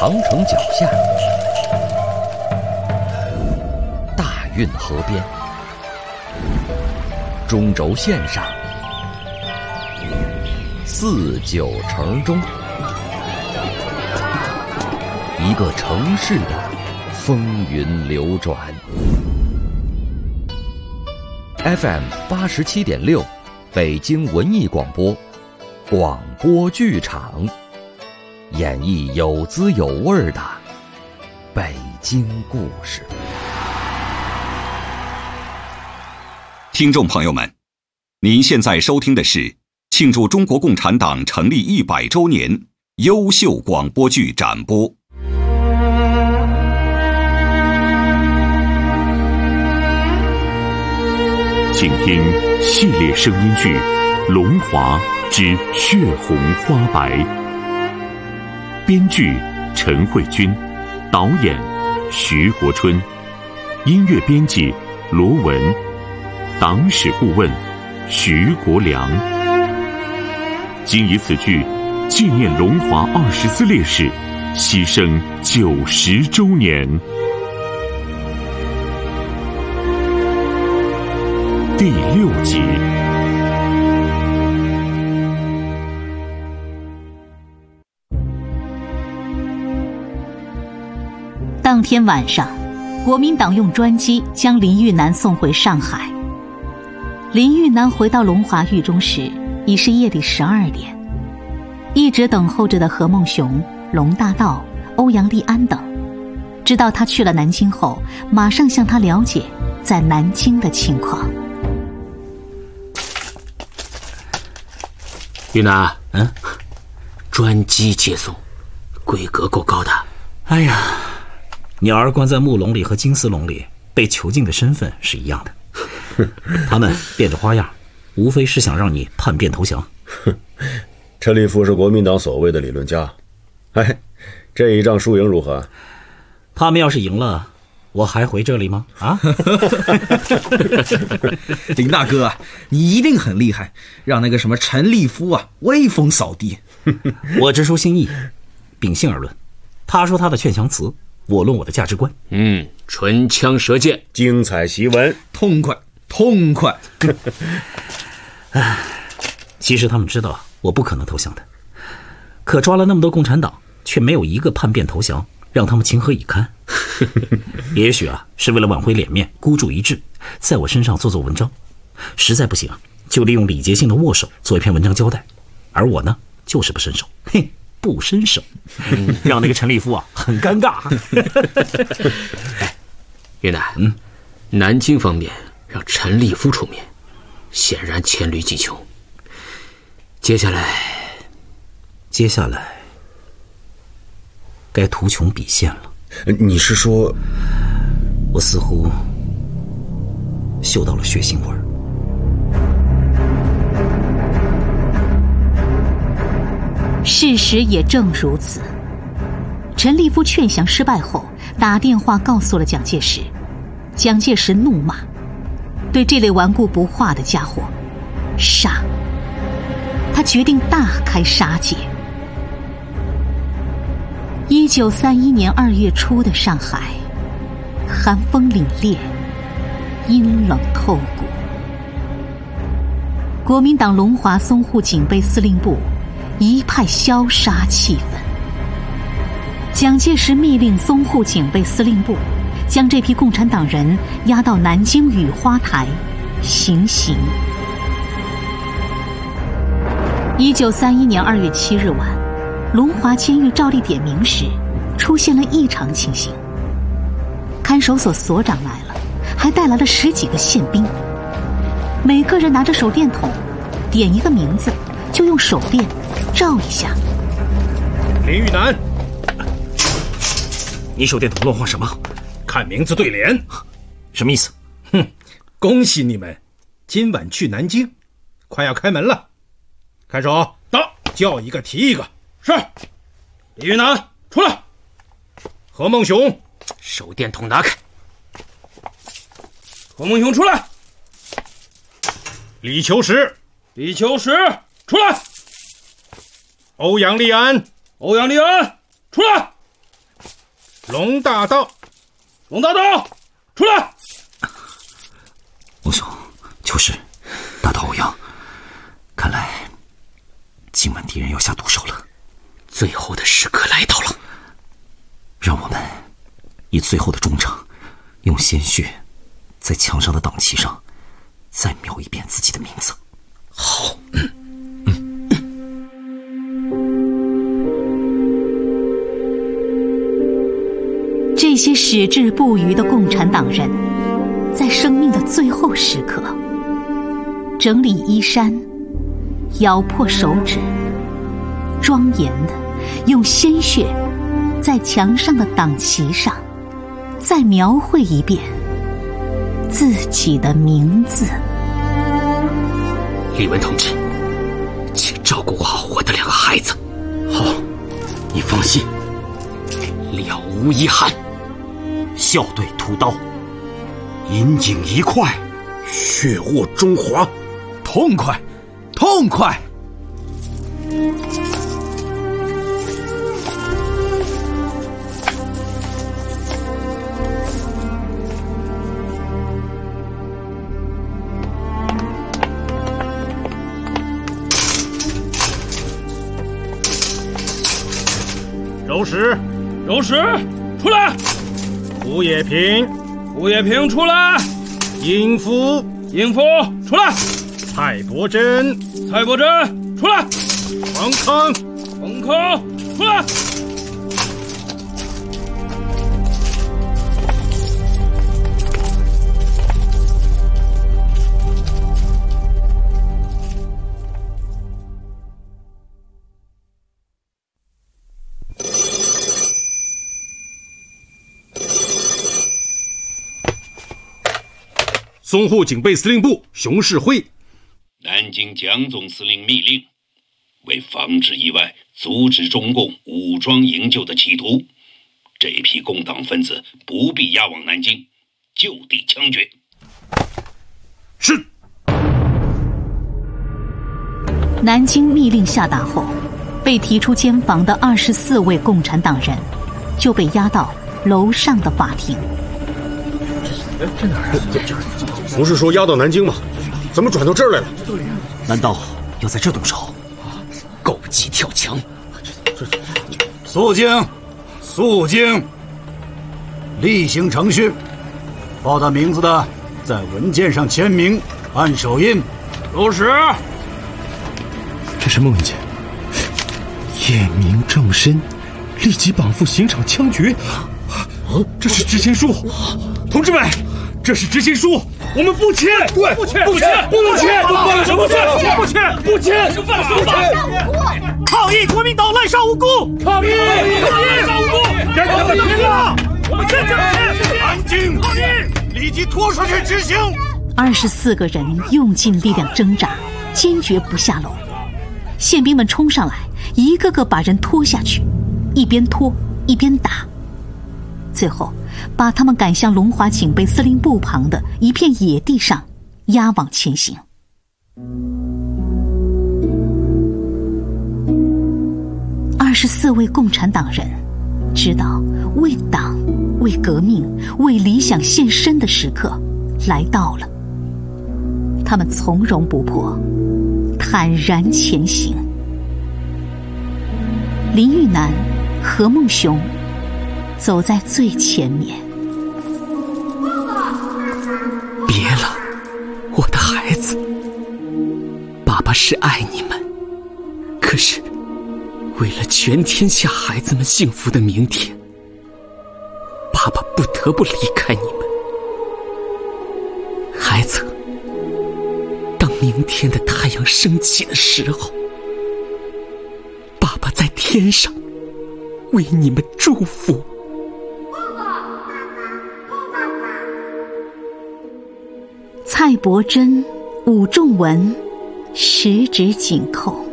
长城脚下，大运河边，中轴线上，四九城中，一个城市的风云流转。FM 87.6，北京文艺广播，广播剧场，演绎有滋有味的北京故事。 听众朋友们，您现在收听的是庆祝中国共产党成立100周年优秀广播剧展播。 请听系列声音剧《龙华之血红花白》，编剧陈慧君，导演徐国春，音乐编辑罗文，党史顾问徐国良。今以此剧纪念龙华24烈士牺牲90周年。第6集。 当天晚上，国民党用专机将林玉南送回上海。林玉南回到龙华狱中时，已是夜里12点。一直等候着的何孟雄、龙大道、欧阳立安等，知道他去了南京后，马上向他了解在南京的情况。 玉南，专机接送，规格够高的。 哎呀，你儿关在木笼里和金丝笼里被囚禁的身份是一样的。他们变着花样，无非是想让你叛变投降。 陈立夫是国民党所谓的理论家，这一仗输赢如何？ 他们要是赢了，我还回这里吗？ 林大哥，你一定很厉害，让那个什么陈立夫威风扫地。 我直抒心意，秉性而论，他说他的劝降词，我论我的价值观。 唇枪舌剑， 精彩檄文， 痛快。 其实他们知道我不可能投降的，可抓了那么多共产党，却没有一个叛变投降，让他们情何以堪？也许是为了挽回脸面，孤注一掷，在我身上做文章，实在不行就利用礼节性的握手做一篇文章交代。而我呢，就是不伸手，不伸手，让那个陈立夫很尴尬。 岳南，南京方面让陈立夫出面，显然黔驴技穷。接下来该图穷匕现了。 你是说， 我似乎嗅到了血腥味儿。 事实也正如此。陈立夫劝降失败后，打电话告诉了蒋介石。蒋介石怒骂，对这类顽固不化的家伙，杀！他决定大开杀戒。1931年2月初的上海，寒风凛冽，阴冷透骨。国民党龙华淞沪警备司令部一派消杀气氛。蒋介石密令淞沪警备司令部将这批共产党人押到南京雨花台行刑。1931年2月7日晚，龙华监狱照例点名时，出现了异常情形。看守所所长来了，还带来了10几个宪兵，每个人拿着手电筒，点一个名字，就用手电照一下。 林玉南， 你手电筒乱画什么？ 看名字对联， 什么意思？ 恭喜你们，今晚去南京，快要开门了。看守到，叫一个提一个。是。李玉南出来。何孟雄， 手电筒拿开。 何孟雄出来。李求实出来。欧阳立安出来。 龙大道，龙大道，出来！ 龙兄，就是，大道欧阳，看来今晚敌人要下毒手了。 最后的时刻来到了， 让我们以最后的忠诚，用鲜血在墙上的党旗上再描一遍自己的名字。 好。 这些矢志不渝的共产党人，在生命的最后时刻，整理衣衫，咬破手指，庄严地用鲜血在墙上的党旗上再描绘一遍自己的名字。 李文同志，请照顾好我的2个孩子。 好，你放心， 了无遗憾。 校对屠刀，引颈一块， 血握中华，痛快，痛快！柔石，柔石，出来！胡也平，胡也平，出来！尹夫，尹夫，出来！蔡伯珍，蔡伯珍，出来！王康，王康，出来！淞沪警备司令部熊式辉， 南京蒋总司令密令，为防止意外，阻止中共武装营救的企图，这批共党分子不必押往南京，就地枪决。 是。 南京密令下达后，被提出监防的24位共产党人就被押到楼上的法庭。 这哪儿？不是说押到南京吗？怎么转到这儿来了？ 难道要在这动手？ 狗急跳墙！ 肃静，肃静！例行程序，报他名字的在文件上签名，按手印。 有时， 这什么文件？验明正身，立即绑赴刑场枪决。这是执行书，同志们，这是执行书，我们不签，对，不签，不签，不能签，不签，不签，不签， 抗议国民党滥杀无辜！ 抗议！ 滥杀无辜！ 给他们停了！ 我们坚决安静！抗议！立即拖出去执行 ！24个人用尽力量挣扎，坚决不下楼。宪兵们冲上来，一个个把人拖下去，一边拖一边打。最后把他们赶向龙华警备司令部旁的一片野地上，押往前行。24位共产党人知道为党、为革命、为理想献身的时刻来到了，他们从容不迫，坦然前行。林玉南、何梦熊走在最前面。 别了，我的孩子，爸爸是爱你们，可是为了全天下孩子们幸福的明天，爸爸不得不离开你们。孩子，当明天的太阳升起的时候，爸爸在天上为你们祝福。 蔡伯珍、武仲文十指紧扣，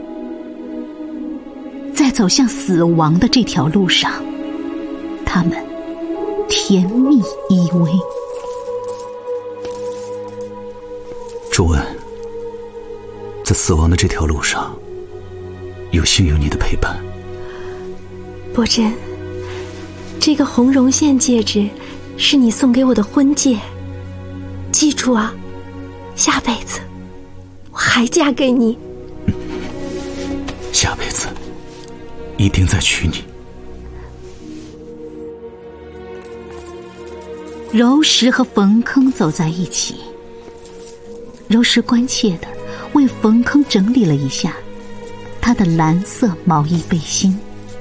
在走向死亡的这条路上，他们甜蜜依偎。 仲文，在死亡的这条路上，有幸有你的陪伴。 伯珍， 这个红绒线戒指是你送给我的婚戒，记住啊，下辈子我还嫁给你。 下辈子一定再娶你。 柔石和冯铿走在一起，柔石关切地为冯铿整理了一下他的蓝色毛衣背心。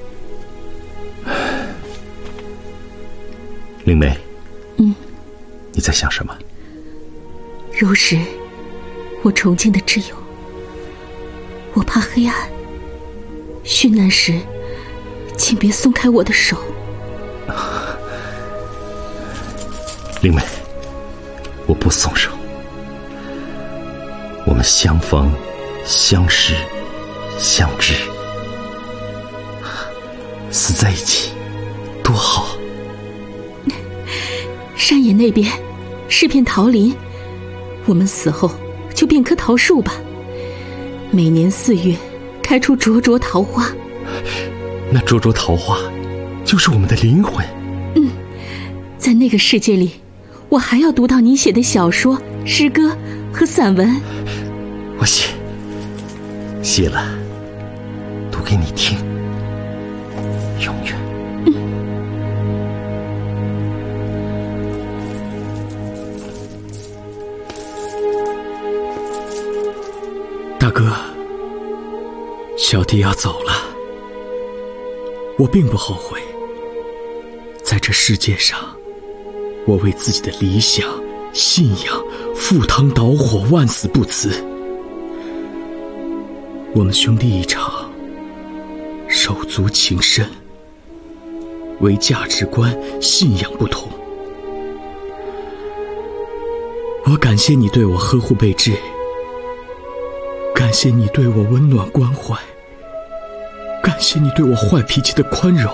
灵梅，你在想什么？ 柔石，我崇敬的挚友，我怕黑暗，殉难时请别松开我的手。 灵梅，我不松手。我们相逢相识相知，死在一起多好。 山野那边是片桃林，我们死后就变棵桃树吧，每年4月开出灼灼桃花。 那灼灼桃花就是我们的灵魂。 在那个世界里，我还要读到你写的小说、诗歌和散文。 我写了，读给你听，永远。 大哥，小弟要走了。我并不后悔，在这世界上，我为自己的理想、信仰赴汤蹈火，万死不辞。我们兄弟一场，手足情深，为价值观、信仰不同。我感谢你对我呵护备至，感谢你对我温暖关怀，感谢你对我坏脾气的宽容。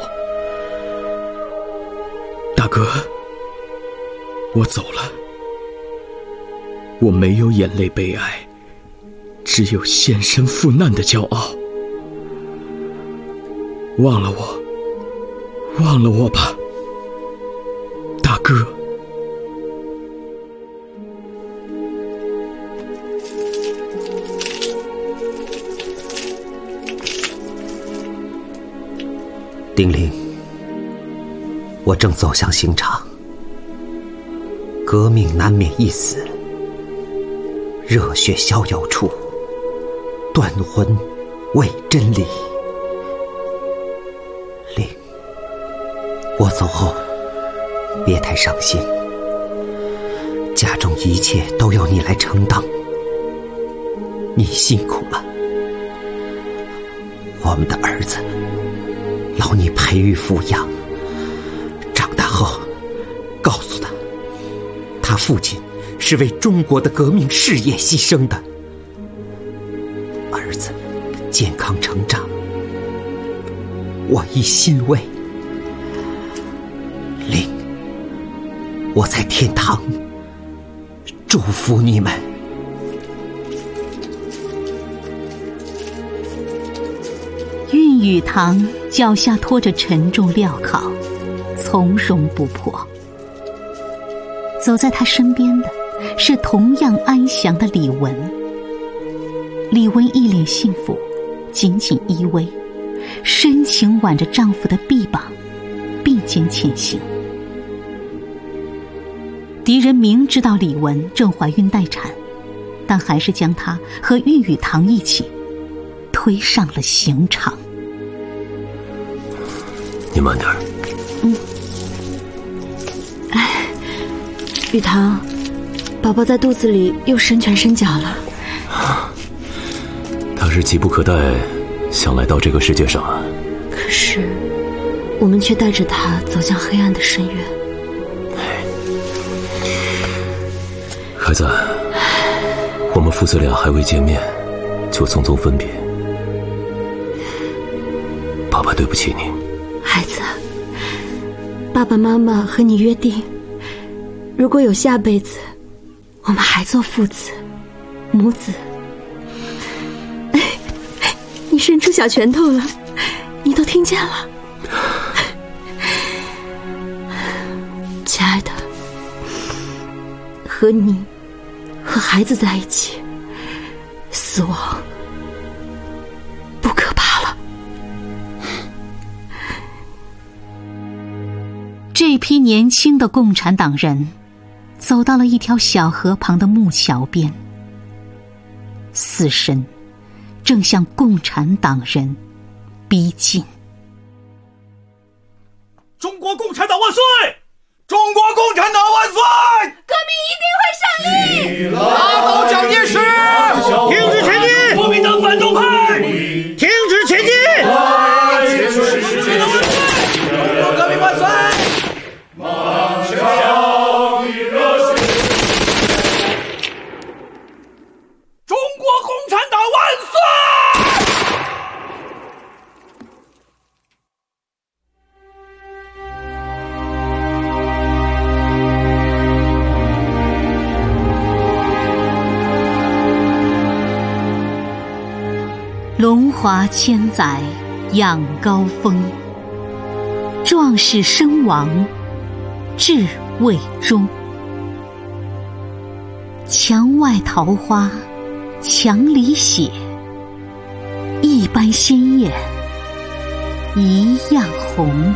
大哥，我走了，我没有眼泪悲哀，只有献身赴难的骄傲。忘了我吧，大哥。 丁玲，我正走向刑场，革命难免一死，热血逍遥处，断魂为真理。玲，我走后别太伤心，家中一切都要你来承担，你辛苦了。我们的儿子劳你培育抚养，长大后告诉他，他父亲是为中国的革命事业牺牲的。儿子健康成长，我亦欣慰。灵，我在天堂祝福你们。 韵语堂脚下拖着沉重镣铐，从容不迫。走在他身边的是同样安详的李文。李文一脸幸福，紧紧依偎，深情挽着丈夫的臂膀，并肩前行。敌人明知道李文正怀孕待产，但还是将她和韵语堂一起推上了刑场。 你慢点。 雨堂，宝宝在肚子里又伸拳伸脚了。 他是急不可待想来到这个世界上啊。 可是我们却带着他走向黑暗的深渊。 孩子，我们父子俩还未见面就匆匆分别，爸爸对不起你。 孩子，爸爸妈妈和你约定，如果有下辈子，我们还做父子母子。你伸出小拳头了，你都听见了。 和你和孩子在一起，死亡不可怕了。 这批年轻的共产党人走到了一条小河旁的木桥边，死神正向共产党人逼近。 中国共产党万岁！中国共产党万岁！ 革命一定会胜利！ 拉倒蒋介石！ 停止前进！ 国民党反动派！ 停止前进！ 结束世界的万岁！中国革命万岁！马强与热血！中国共产党万岁！ 龙华千载仰高峰，壮士身亡志未终。墙外桃花墙里血，一般鲜艳一样红。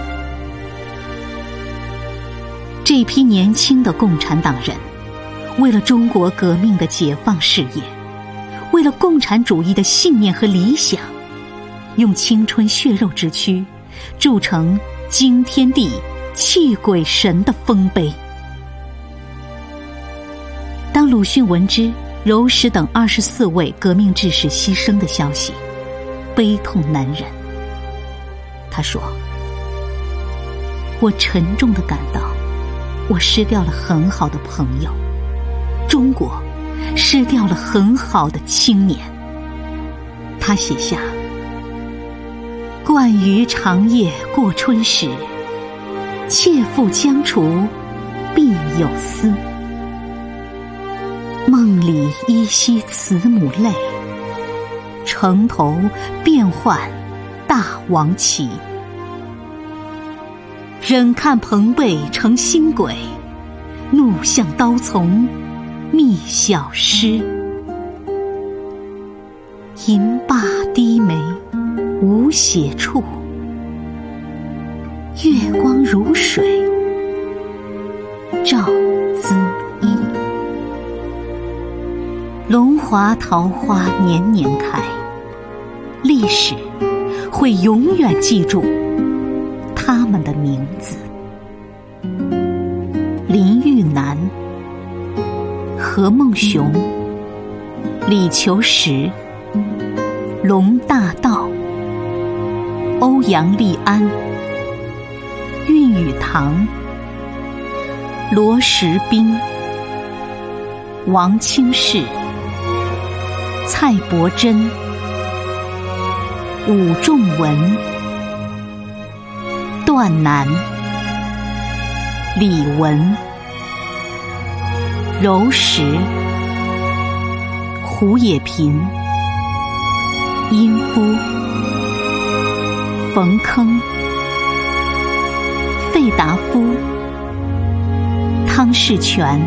这批年轻的共产党人，为了中国革命的解放事业，为了共产主义的信念和理想，用青春血肉之躯铸成惊天地泣鬼神的丰碑。当鲁迅闻知柔石等24位革命志士牺牲的消息，悲痛难忍。他说：我沉重地感到，我失掉了很好的朋友，中国失掉了很好的青年。他写下：惯于长夜过春时，妾妇将除必有思。梦里依稀慈母泪，城头变换大王旗。忍看朋辈成新鬼，怒向刀丛觅小诗。吟罢低眉无写处，月光如水照滋衣。龙华桃花年年开，历史会永远记住他们的名字。林玉南、何孟雄、李求实、龙大道、欧阳立安、韵语堂、罗时斌、王清士、蔡伯珍、武仲文、段南、李文、柔石、胡也频、殷夫、冯铿、费达夫、汤士全、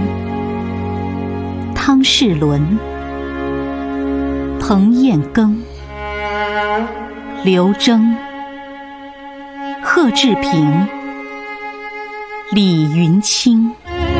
汤士伦、彭彦庚、刘铮、贺志平、李云清。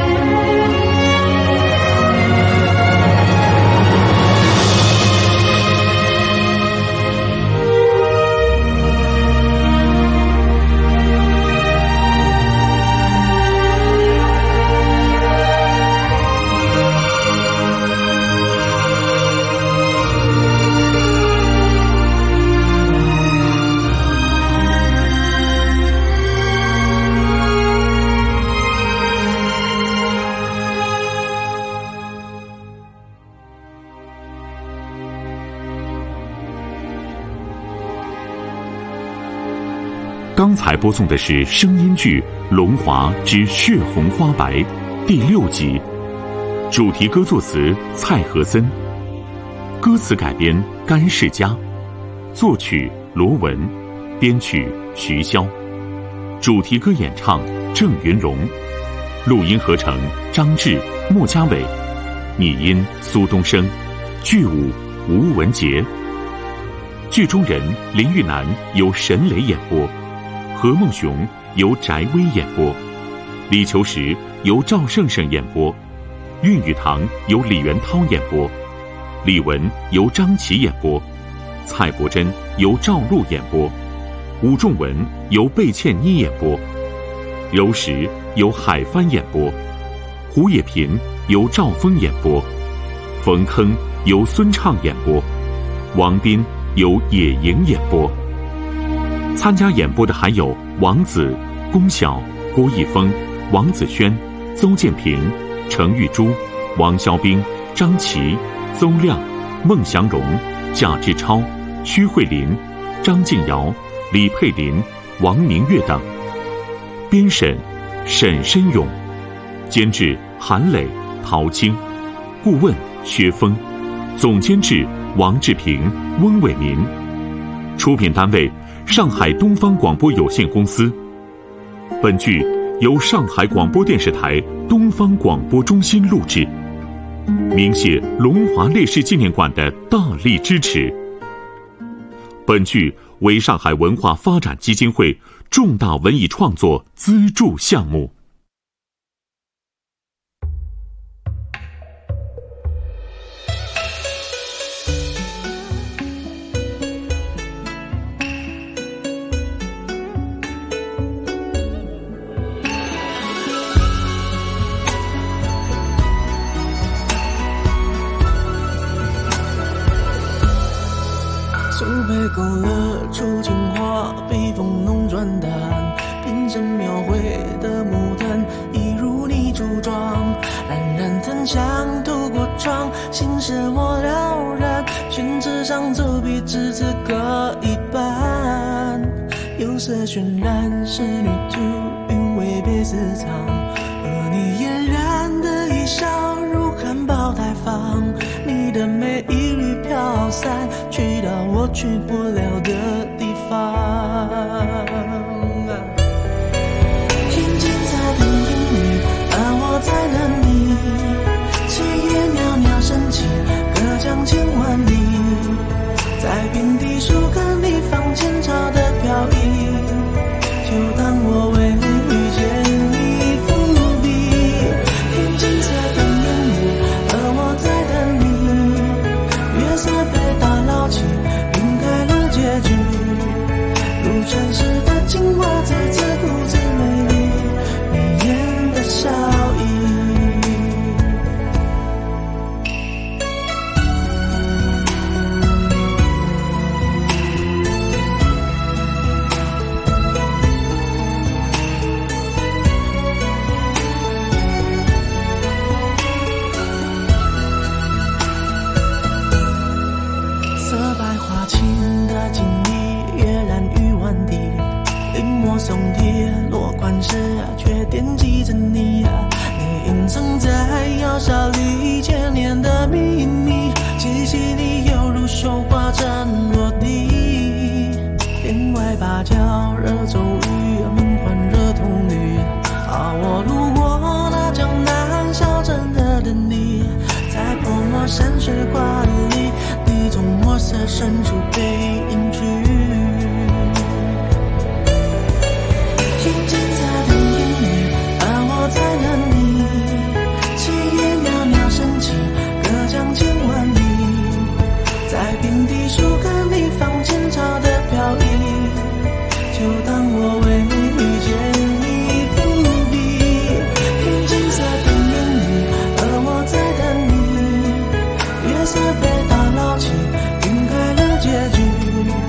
刚才播送的是声音剧《龙华之血红花白》第6集，主题歌作词蔡和森，歌词改编甘世佳，作曲罗文，编曲徐潇，主题歌演唱郑云龙， 录音合成张志、莫家伟，拟音苏东升，剧舞吴文杰。剧中人林玉楠由沈磊演播，何梦雄由翟薇演播，李求实由赵胜胜演播，韵语堂由李元涛演播，李文由张琪演播，蔡伯珍由赵露演播，武仲文由贝茜妮演播，柔石由海帆演播，胡也频由赵峰演播，冯铿由孙畅演播，王斌由野莹演播。参加演播的还有王子、龚晓、郭一峰、王子轩、邹建平、程玉珠、王肖兵、张琪、邹亮、孟祥荣、贾志超、屈慧林、张静瑶、李佩林、王明月等。编审沈申勇，监制韩磊、陶青，顾问薛峰，总监制王志平、温伟民，出品单位上海东方广播有限公司。本剧由上海广播电视台东方广播中心录制，鸣谢龙华烈士纪念馆的大力支持。本剧为上海文化发展基金会重大文艺创作资助项目。 苏北勾勒出情画，笔锋浓转淡，平生描绘的牡丹，一如你朱妆，冉冉檀香透过窗，心事我了然，宣纸上走笔至此各一半，釉色渲染仕女图，韵味别私藏，而你嫣然的一笑如含苞待放，你的美一缕飘散，去到我去不了的地方。天津在等烟雨，而我在等你，炊烟袅袅升起，隔江千万里，在遍地树根里放前朝的飘逸，就当我为遇见你伏笔。天津在等烟雨，而我在等你，月色被打捞起，晕开了结局，如传世的青花再次独自美丽，眉眼的笑意。色白花青的锦衣，跃然于万地，临摹松贴落款时却惦记着你，你隐藏在窑烧里千年的秘密，气息里犹如绣花针落地，帘外芭蕉惹骤雨，门环惹铜绿，我路过那江南小镇的等你，在泼墨山水画里，你从墨色深处被隐去。天津在等烟雨，而我在等你，炊烟袅袅升起，隔江千万里，在遍地树根里放前朝的飘逸，就当我为遇见你伏笔。天津在等烟雨，而我在等你，月色被打捞起，晕开了结局，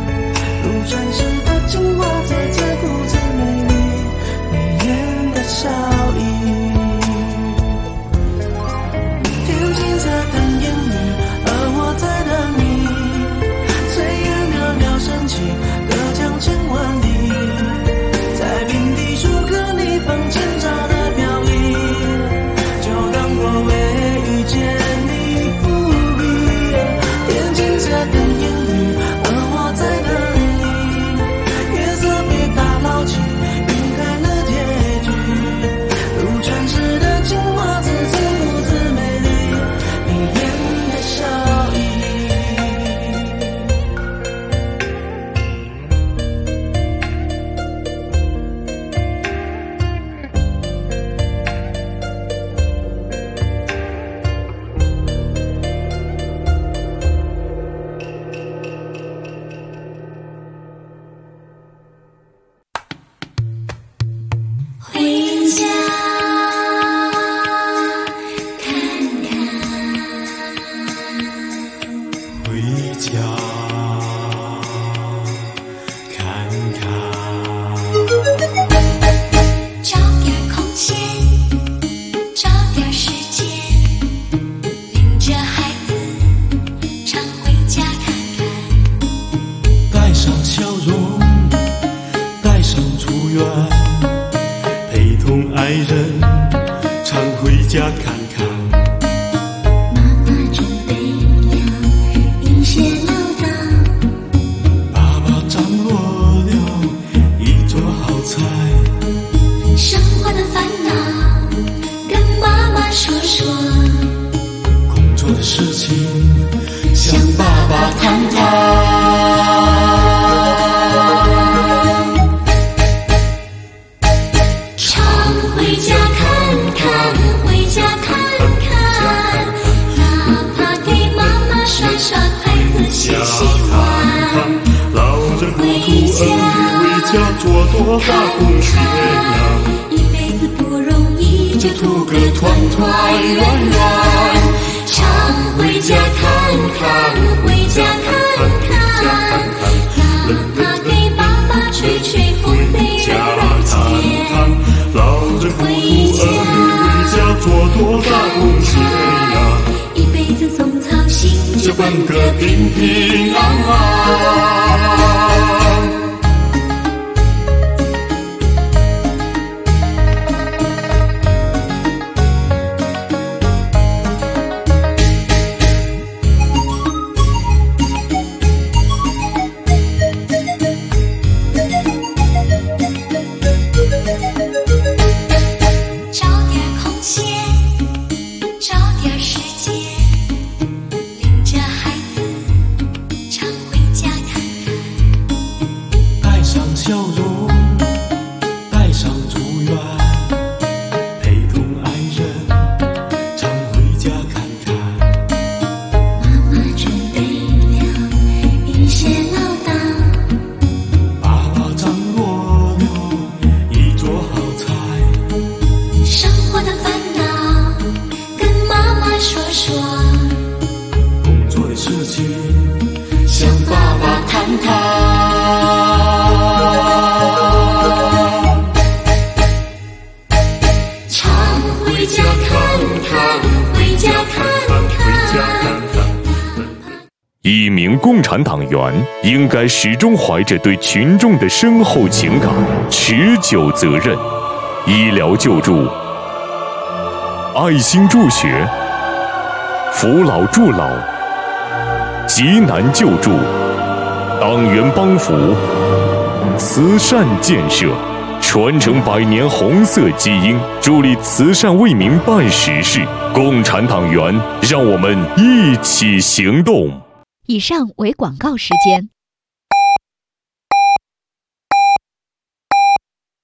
人常回家看看。 妈妈准备了一些唠叨， 爸爸张罗了一桌好菜。 生活的烦恼跟妈妈说说， 工作的事情向爸爸谈谈。 回家看看，回家看看，哪怕给妈妈刷刷筷子洗洗碗。 老人不图儿女为家做多大贡献呀， 一辈子不容易，就图个团团圆圆。常回家看看，回家看看，哪怕给爸爸吹吹烘焙肉钱。 老人不图儿女为家做多大贡献呀， 一辈子总操心， 就奔个平平安安。 一名共产党员应该始终怀着对群众的深厚情感、持久责任。医疗救助、爱心助学、扶老助老、急难救助、党员帮扶、慈善建设，传承100年红色基因，助力慈善为民办实事。共产党员，让我们一起行动。 以上为广告时间。